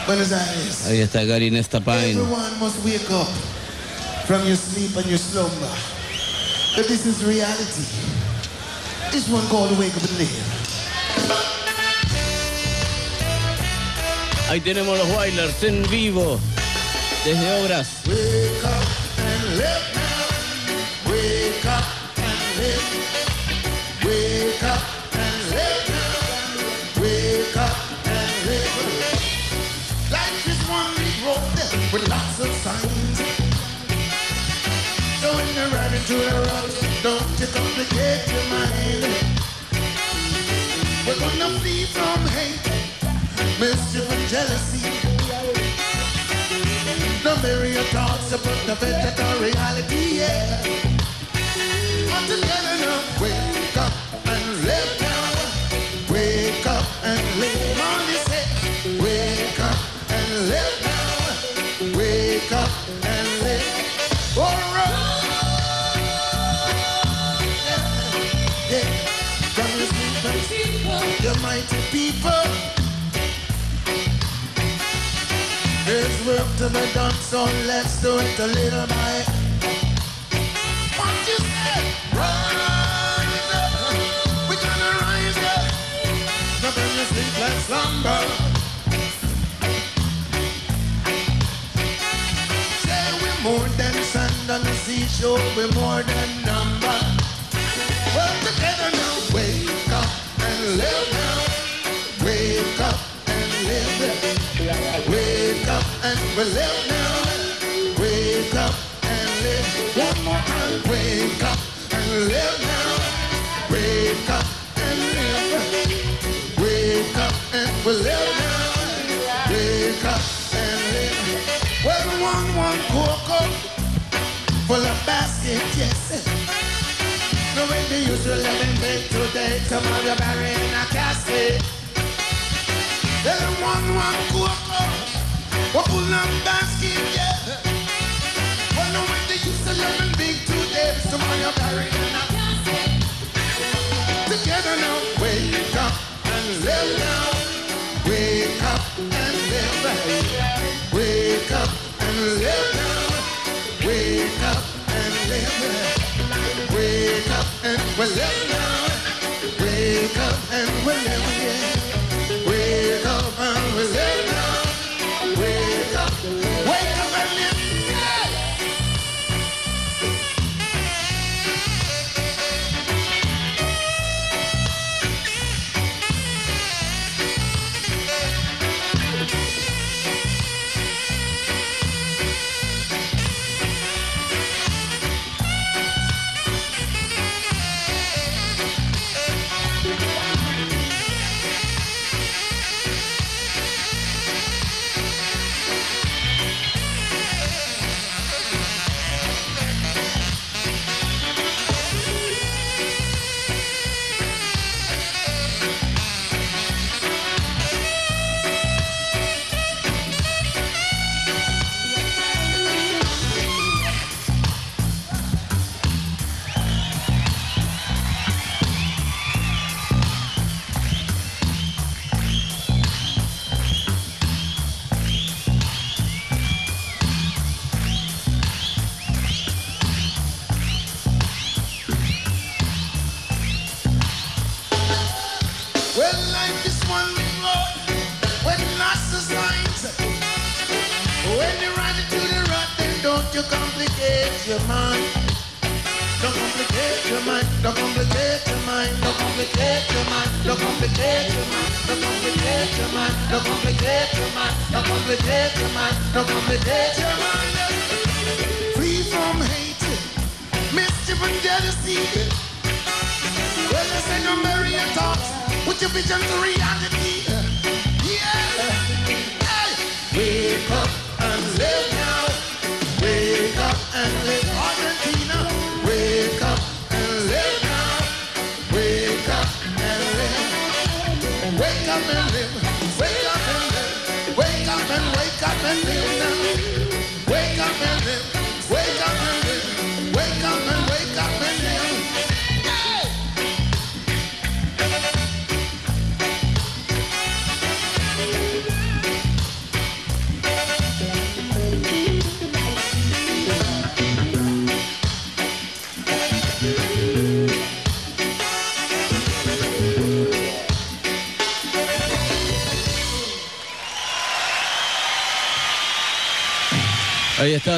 Buenos Aires. Ahí está Gary Nesta Pine. Everyone must wake up from your sleep and your slumber. But this is reality. This one called Wake Up and Live. Ahí tenemos los Wailers en vivo desde Obras. Wake up and live now. Wake up and live. Wake up and live now. Wake up and live. Life is one big road with lots of signs. So when you're riding through the road, don't you complicate your mind. We're gonna flee from hate, mischief and jealousy. Don't bury your thoughts about the vegetal reality, yeah. Come together now, wake up and live now. Wake up and live on this head. Wake up and live now. Wake up and live. All right. Yeah. From your sleep, your mighty people. There's work to be done, so let's do it a little by. What you say? Rise up. We're gonna rise up. Not in your sleepless slumber. Say we're more than sand on the seashore, we're more than number. Work together now. Wake up and live now. Wake up and live. Wake up and we live now. Wake up and live. One more time. Wake up and live now. Wake up and live. Wake up and we live now. Wake up and live. Well, one cocoa full of basket, yes. The way they used to live in bed today, tomorrow you're buried in a casket. Then one cocoa, what full of basket, yeah. Well, the way they used to live in big today, tomorrow you're buried in a casket. Together now, wake up and live now. Wake up and live. Wake up and live now. Wake up and live. Wake up and we live now. Wake up and we live, yeah. Wake up and we live now. Wake up and live, yeah. You complicate your mind. Don't complicate your mind. Don't complicate your mind. Don't complicate your mind. Don't complicate your mind. Don't complicate your mind. Don't complicate your mind. Don't complicate your mind. Don't complicate your mind. Free from hate, mischief and jealousy. Well, I say no bury your thoughts. Put your vision to reality. Yeah. Hey. Wake up and live now. Wake up and live, Argentina. Wake up and live now. Wake up and live. Wake up and live. Wake up and live. Wake up and wake up and live now. Wake up and live. Wake up and live. Wake up and wake up and live. Hey! Ahí está.